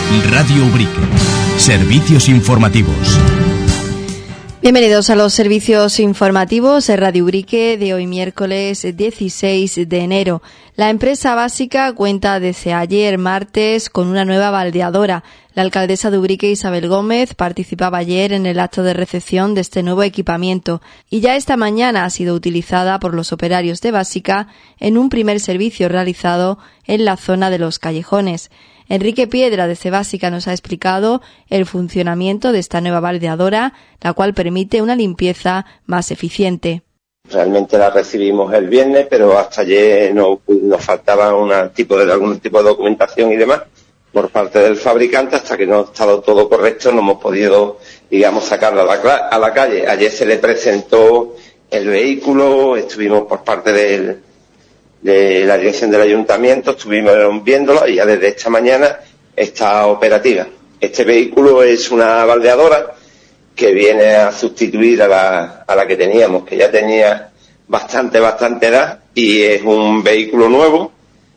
Radio Ubrique. Servicios informativos. Bienvenidos a los servicios informativos de Radio Ubrique de hoy miércoles 16 de enero. La empresa básica cuenta desde ayer martes con una nueva baldeadora. La alcaldesa de Ubrique, Isabel Gómez, participaba ayer en el acto de recepción de este nuevo equipamiento y ya esta mañana ha sido utilizada por los operarios de básica en un primer servicio realizado en la zona de los callejones. Enrique Piedra de Cebásica nos ha explicado el funcionamiento de esta nueva baldeadora, la cual permite una limpieza más eficiente. Realmente la recibimos el viernes, pero hasta ayer nos faltaba algún tipo de documentación y demás por parte del fabricante. Hasta que no ha estado todo correcto no hemos podido, sacarlo a la calle. Ayer se le presentó el vehículo, estuvimos por parte de la dirección del ayuntamiento, estuvimos viéndolo y ya desde esta mañana está operativa. Este vehículo es una baldeadora que viene a sustituir a la que teníamos, que ya tenía bastante edad, y es un vehículo nuevo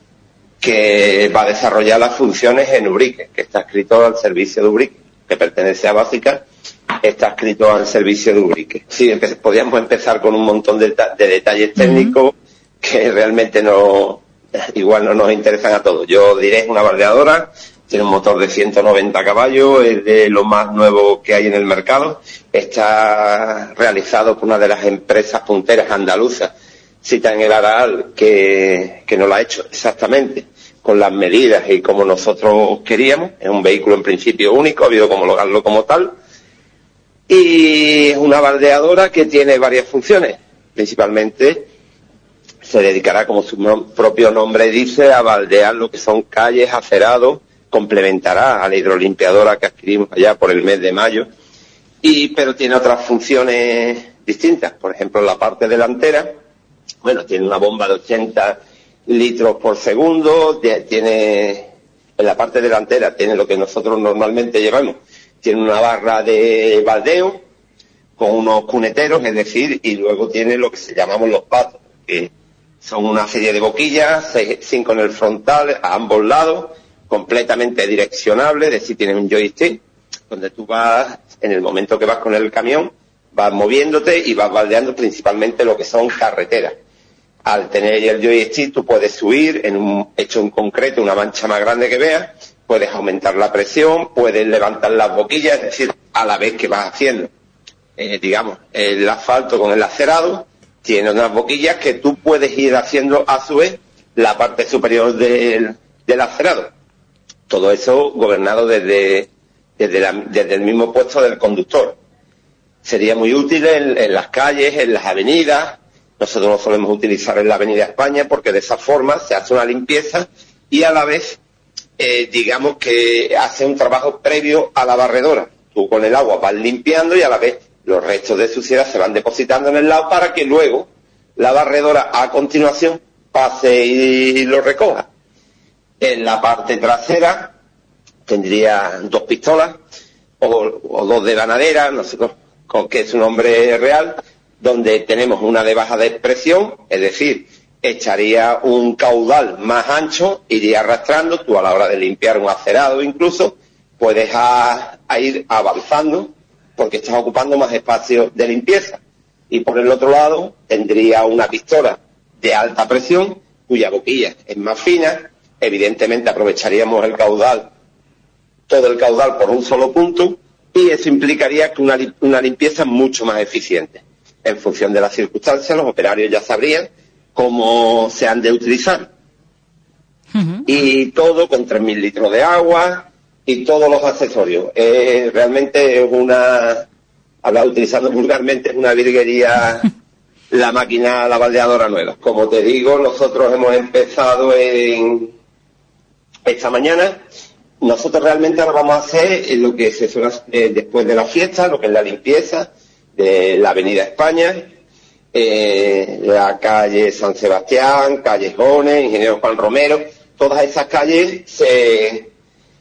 que va a desarrollar las funciones en Ubrique, que está escrito al servicio de Ubrique, que pertenece a Básica, está escrito al servicio de Ubrique. Sí, podríamos empezar con un montón de detalles técnicos que realmente igual no nos interesan a todos. Yo diré, es una baldeadora, tiene un motor de 190 caballos, es de lo más nuevo que hay en el mercado, está realizado por una de las empresas punteras andaluzas, cita en el Araal, que nos la ha hecho exactamente con las medidas y como nosotros queríamos. Es un vehículo en principio único, ha habido que homologarlo como tal, y es una baldeadora que tiene varias funciones. Principalmente se dedicará, como su propio nombre dice, a baldear lo que son calles, acerados, complementará a la hidrolimpiadora que adquirimos allá por el mes de mayo, pero tiene otras funciones distintas. Por ejemplo, en la parte delantera, tiene una bomba de 80 litros por segundo, en la parte delantera tiene lo que nosotros normalmente llevamos, tiene una barra de baldeo con unos cuneteros, es decir, y luego tiene lo que se llamamos los patos, que son una serie de boquillas, 5 en el frontal, a ambos lados, completamente direccionables, es decir, tiene un joystick, donde tú vas, en el momento que vas con el camión, vas moviéndote y vas baldeando principalmente lo que son carreteras. Al tener el joystick tú puedes subir en un hecho en concreto, una mancha más grande que veas, puedes aumentar la presión, puedes levantar las boquillas, es decir, a la vez que vas haciendo, el asfalto con el acerado, tiene unas boquillas que tú puedes ir haciendo a su vez la parte superior del acerado. Todo eso gobernado desde el mismo puesto del conductor. Sería muy útil en las calles, en las avenidas. Nosotros lo solemos utilizar en la Avenida España porque de esa forma se hace una limpieza y a la vez, que hace un trabajo previo a la barredora. Tú con el agua vas limpiando y a la vez los restos de suciedad se van depositando en el lado para que luego la barredora a continuación pase y lo recoja. En la parte trasera tendría 2 pistolas o 2 de ganadera, no sé qué es su nombre real, donde tenemos una de baja de presión, es decir, echaría un caudal más ancho, iría arrastrando, tú a la hora de limpiar un acerado incluso, puedes ir avanzando porque estás ocupando más espacio de limpieza. Y por el otro lado tendría una pistola de alta presión, cuya boquilla es más fina. Evidentemente aprovecharíamos todo el caudal por un solo punto, y eso implicaría que una limpieza mucho más eficiente. En función de las circunstancias, los operarios ya sabrían cómo se han de utilizar. Y todo con 3.000 litros de agua y todos los accesorios. Realmente es utilizando vulgarmente, es una virguería la baldeadora nueva. Como te digo, nosotros hemos empezado esta mañana. Nosotros realmente ahora vamos a hacer lo que se suele hacer después de la fiesta, lo que es la limpieza de la Avenida España, la calle San Sebastián, Callejones, Ingeniero Juan Romero. Todas esas calles se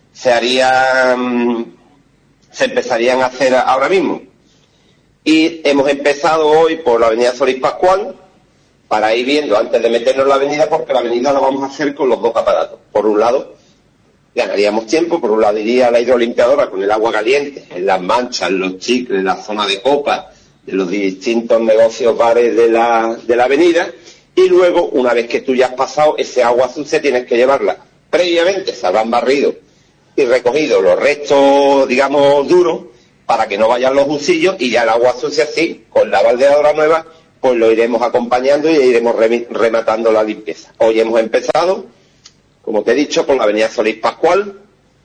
empezarían a hacer ahora mismo. Y hemos empezado hoy por la avenida Solís Pascual, para ir viendo antes de meternos en la avenida, porque la avenida la vamos a hacer con los 2 aparatos. Por un lado, ganaríamos tiempo. Por un lado iría la hidrolimpiadora con el agua caliente en las manchas, en los chicles, en la zona de copa de los distintos negocios, bares de la avenida, y luego, una vez que tú ya has pasado ese agua sucia, tienes que llevarla previamente, se habrán barrido y recogido los restos, digamos, duros, para que no vayan los usillos, y ya el agua sucia, sí, con la baldeadora nueva, pues lo iremos acompañando y iremos rematando la limpieza. Hoy hemos empezado, como te he dicho, por la avenida Solís Pascual,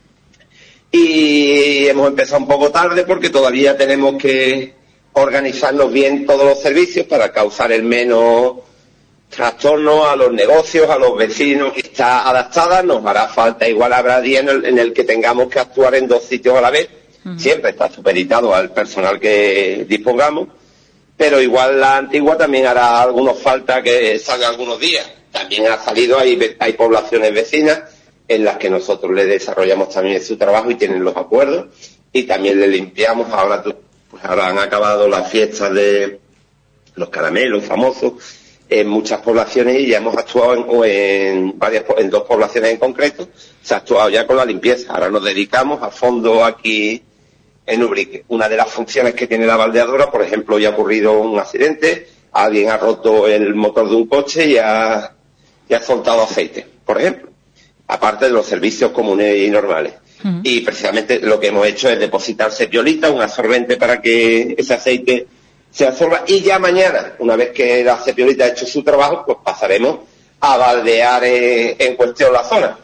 y hemos empezado un poco tarde porque todavía tenemos que organizarnos bien todos los servicios para causar el menos trastorno a los negocios, a los vecinos. Está adaptada, nos hará falta, igual habrá días en el que tengamos que actuar en 2 sitios a la vez. Siempre está supeditado al personal que dispongamos, pero igual la antigua también hará algunos falta que salga algunos días. También ha salido, hay poblaciones vecinas en las que nosotros le desarrollamos también su trabajo y tienen los acuerdos, y también le limpiamos. Ahora han acabado las fiestas de los caramelos famosos en muchas poblaciones, y ya hemos actuado en 2 poblaciones en concreto. Se ha actuado ya con la limpieza. Ahora nos dedicamos a fondo aquí en Ubrique. Una de las funciones que tiene la baldeadora, por ejemplo, ya ha ocurrido un accidente, alguien ha roto el motor de un coche y ha soltado aceite, por ejemplo, aparte de los servicios comunes y normales. Y precisamente lo que hemos hecho es depositar sepiolita, un absorbente para que ese aceite se absorba, y ya mañana, una vez que la sepiolita ha hecho su trabajo, pues pasaremos a baldear en cuestión la zona.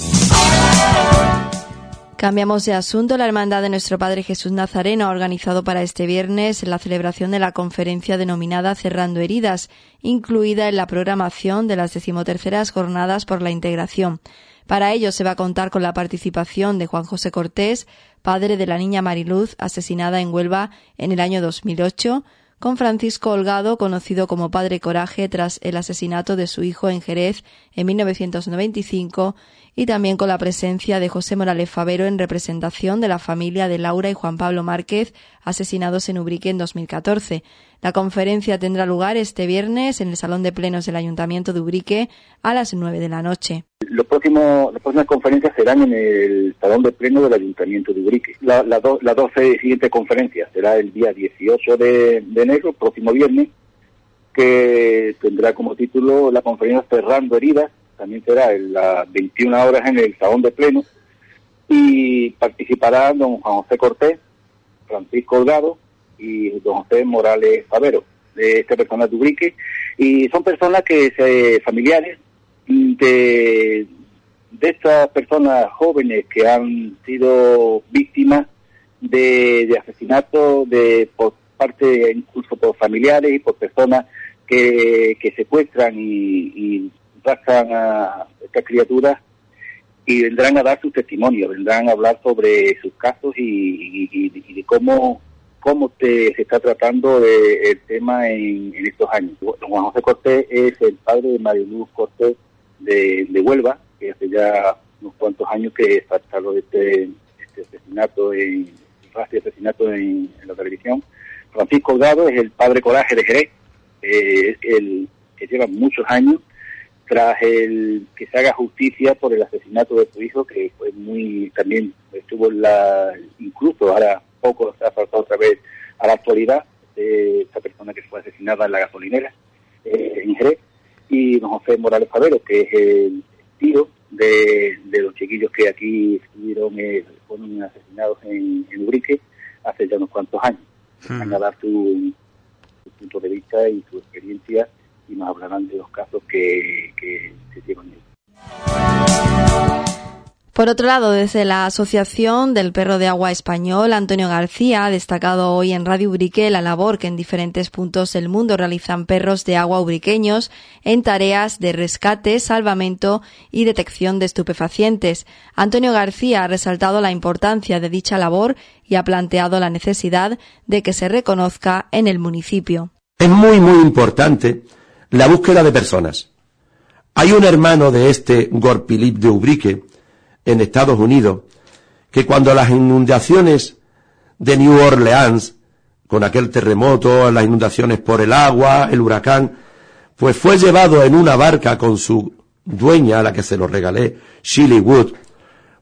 Cambiamos de asunto. La Hermandad de Nuestro Padre Jesús Nazareno ha organizado para este viernes la celebración de la conferencia denominada Cerrando Heridas, incluida en la programación de las 13ª Jornadas por la Integración. Para ello se va a contar con la participación de Juan José Cortés, padre de la niña Mariluz, asesinada en Huelva en el año 2008, con Francisco Holgado, conocido como Padre Coraje tras el asesinato de su hijo en Jerez en 1995, y también con la presencia de José Morales Favero en representación de la familia de Laura y Juan Pablo Márquez, asesinados en Ubrique en 2014. La conferencia tendrá lugar este viernes en el Salón de Plenos del Ayuntamiento de Ubrique a las 9 de la noche. Las próximas conferencias serán en el Salón de Plenos del Ayuntamiento de Ubrique. Las 12 siguientes conferencias será el día 18 de enero, próximo viernes, que tendrá como título la conferencia Cerrando Heridas. También será en las 21 horas en el Salón de Plenos, y participarán don Juan José Cortés, Francisco Holgado y don José Morales Favero, de esta persona de Ubrique, y son personas familiares de estas personas jóvenes que han sido víctimas de asesinato por parte, incluso por familiares y por personas que secuestran y pasan a estas criaturas, y vendrán a dar sus testimonios, vendrán a hablar sobre sus casos y de cómo se está tratando el tema en estos años. Juan José Cortés es el padre de Mariluz Cortés de Huelva, que hace ya unos cuantos años que saltó este asesinato en la televisión. Francisco Holgado es el Padre Coraje de Jerez, el que lleva muchos años tras el que se haga justicia por el asesinato de su hijo, que fue también estuvo incluso ahora poco se ha saltado otra vez a la actualidad, esta persona que fue asesinada en la gasolinera en Jerez, y don José Morales Favero, que es el tío de los chiquillos que aquí fueron asesinados en Ubrique hace ya unos cuantos años. Van a dar su punto de vista y su experiencia, y nos hablarán de los casos que se llevan ahí. Por otro lado, desde la Asociación del Perro de Agua Español, Antonio García ha destacado hoy en Radio Ubrique la labor que en diferentes puntos del mundo realizan perros de agua ubriqueños en tareas de rescate, salvamento y detección de estupefacientes. Antonio García ha resaltado la importancia de dicha labor y ha planteado la necesidad de que se reconozca en el municipio. Es muy, muy importante la búsqueda de personas. Hay un hermano de Gorpilip de Ubrique, en Estados Unidos, que cuando las inundaciones de New Orleans, con aquel terremoto, las inundaciones por el agua, el huracán, pues fue llevado en una barca con su dueña, a la que se lo regalé, Shirley Wood,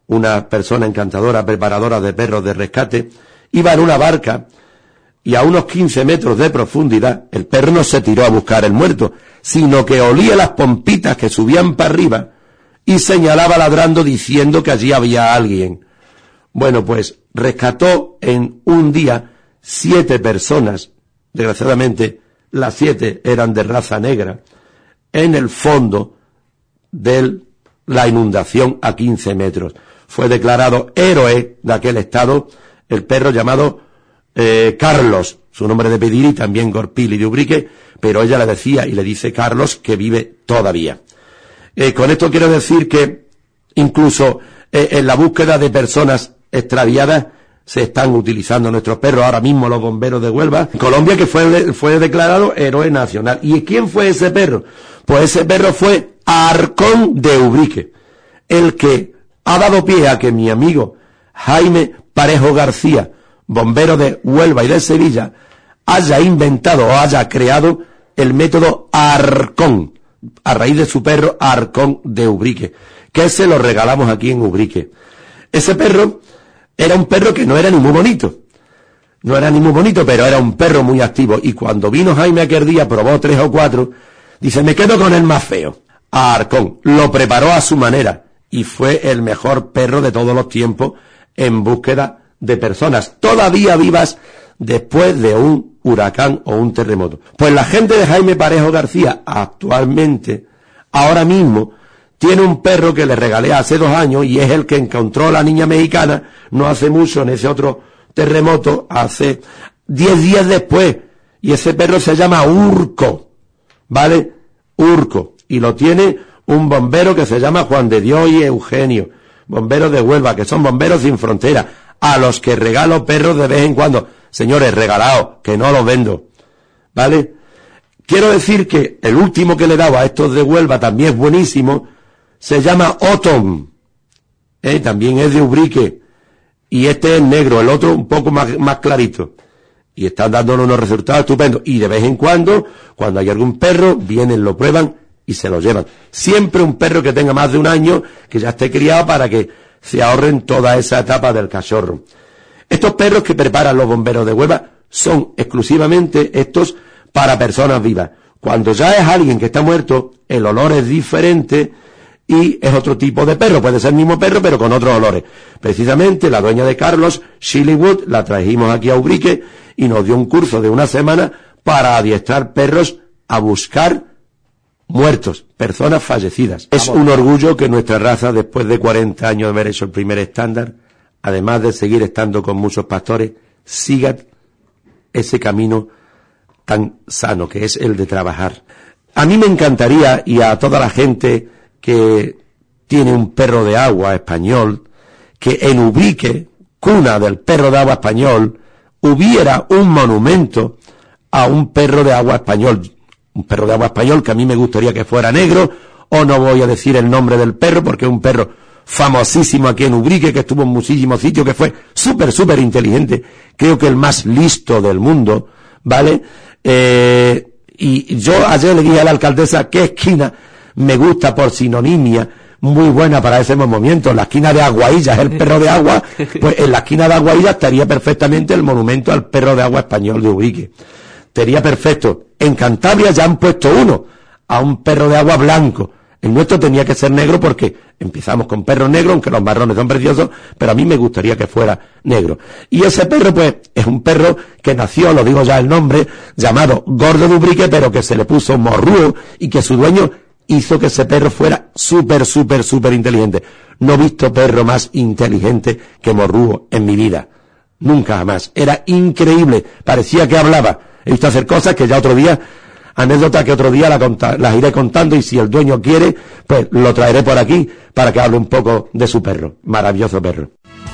una persona encantadora, preparadora de perros de rescate, iba en una barca y a unos 15 metros de profundidad el perro no se tiró a buscar el muerto, sino que olía las pompitas que subían para arriba y señalaba ladrando diciendo que allí había alguien. Bueno, pues rescató en un día 7 personas, desgraciadamente las 7 eran de raza negra, en el fondo de la inundación a 15 metros. Fue declarado héroe de aquel estado el perro llamado Carlos, su nombre de pedir, y también Gorpili de Ubrique, pero ella le decía y le dice Carlos que vive todavía. Con esto quiero decir que incluso en la búsqueda de personas extraviadas se están utilizando nuestros perros. Ahora mismo los bomberos de Huelva, en Colombia, que fue declarado héroe nacional. ¿Y quién fue ese perro? Pues ese perro fue Arcón de Ubrique, el que ha dado pie a que mi amigo Jaime Parejo García, bombero de Huelva y de Sevilla, haya inventado o haya creado el método Arcón, a raíz de su perro Arcón de Ubrique, que se lo regalamos aquí en Ubrique. Ese perro era un perro que no era ni muy bonito, pero era un perro muy activo, y cuando vino Jaime aquel día, probó 3 o 4, dice, me quedo con el más feo, a Arcón. Lo preparó a su manera, y fue el mejor perro de todos los tiempos en búsqueda de personas todavía vivas después de un huracán o un terremoto. Pues la gente de Jaime Parejo García actualmente, ahora mismo, tiene un perro que le regalé hace 2 años y es el que encontró la niña mexicana no hace mucho en ese otro terremoto, hace 10 días después, y ese perro se llama Urco, ¿vale? Urco, y lo tiene un bombero que se llama Juan de Dios y Eugenio, bomberos de Huelva, que son bomberos sin frontera, a los que regalo perros de vez en cuando. Señores, regalados, que no los vendo, ¿vale? Quiero decir que el último que le he dado a estos de Huelva también es buenísimo, se llama Otón, también es de Ubrique, y este es negro, el otro un poco más clarito, y están dándole unos resultados estupendos, y de vez en cuando hay algún perro, vienen, lo prueban y se lo llevan. Siempre un perro que tenga más de 1 año, que ya esté criado, para que se ahorren toda esa etapa del cachorro. Estos perros que preparan los bomberos de Huelva son exclusivamente estos para personas vivas. Cuando ya es alguien que está muerto, el olor es diferente y es otro tipo de perro. Puede ser el mismo perro, pero con otros olores. Precisamente la dueña de Carlos, Shirley Wood, la trajimos aquí a Ubrique y nos dio un curso de 1 semana para adiestrar perros a buscar muertos, personas fallecidas. Es un orgullo que nuestra raza, después de 40 años de haber hecho el primer estándar, además de seguir estando con muchos pastores, siga ese camino tan sano que es el de trabajar. A mí me encantaría, y a toda la gente que tiene un perro de agua español, que en Ubrique, cuna del perro de agua español, hubiera un monumento a un perro de agua español. Un perro de agua español que a mí me gustaría que fuera negro, o no voy a decir el nombre del perro porque es un perro famosísimo aquí en Ubrique, que estuvo en muchísimos sitios, que fue súper inteligente, creo que el más listo del mundo, ¿vale? Y yo ayer le dije a la alcaldesa qué esquina me gusta por sinonimia, muy buena para ese movimiento, la esquina de Aguailla es el perro de agua, pues en la esquina de Aguailla estaría perfectamente el monumento al perro de agua español de Ubrique. Estaría perfecto. En Cantabria ya han puesto uno, a un perro de agua blanco. El nuestro tenía que ser negro porque empezamos con perros negros, aunque los marrones son preciosos, pero a mí me gustaría que fuera negro. Y ese perro, pues, es un perro que nació, lo digo ya el nombre, llamado Gordo de Ubrique, pero que se le puso Morrúo, y que su dueño hizo que ese perro fuera súper inteligente. No he visto perro más inteligente que Morrúo en mi vida. Nunca jamás. Era increíble. Parecía que hablaba. He visto hacer cosas que ya otro día, anécdotas que otro día las iré contando, y si el dueño quiere, pues lo traeré por aquí para que hable un poco de su perro. Maravilloso perro.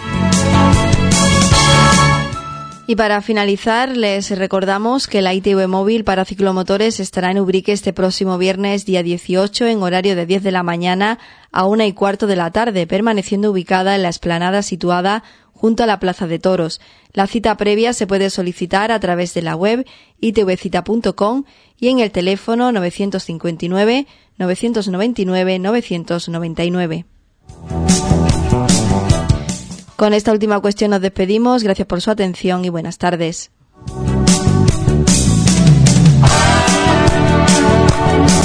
Y para finalizar, les recordamos que la ITV móvil para ciclomotores estará en Ubrique este próximo viernes, día 18, en horario de 10 de la mañana a 1:15 de la tarde, permaneciendo ubicada en la explanada situada junto a la Plaza de Toros. La cita previa se puede solicitar a través de la web itvcita.com y en el teléfono 959 999 999. Con esta última cuestión nos despedimos. Gracias por su atención y buenas tardes.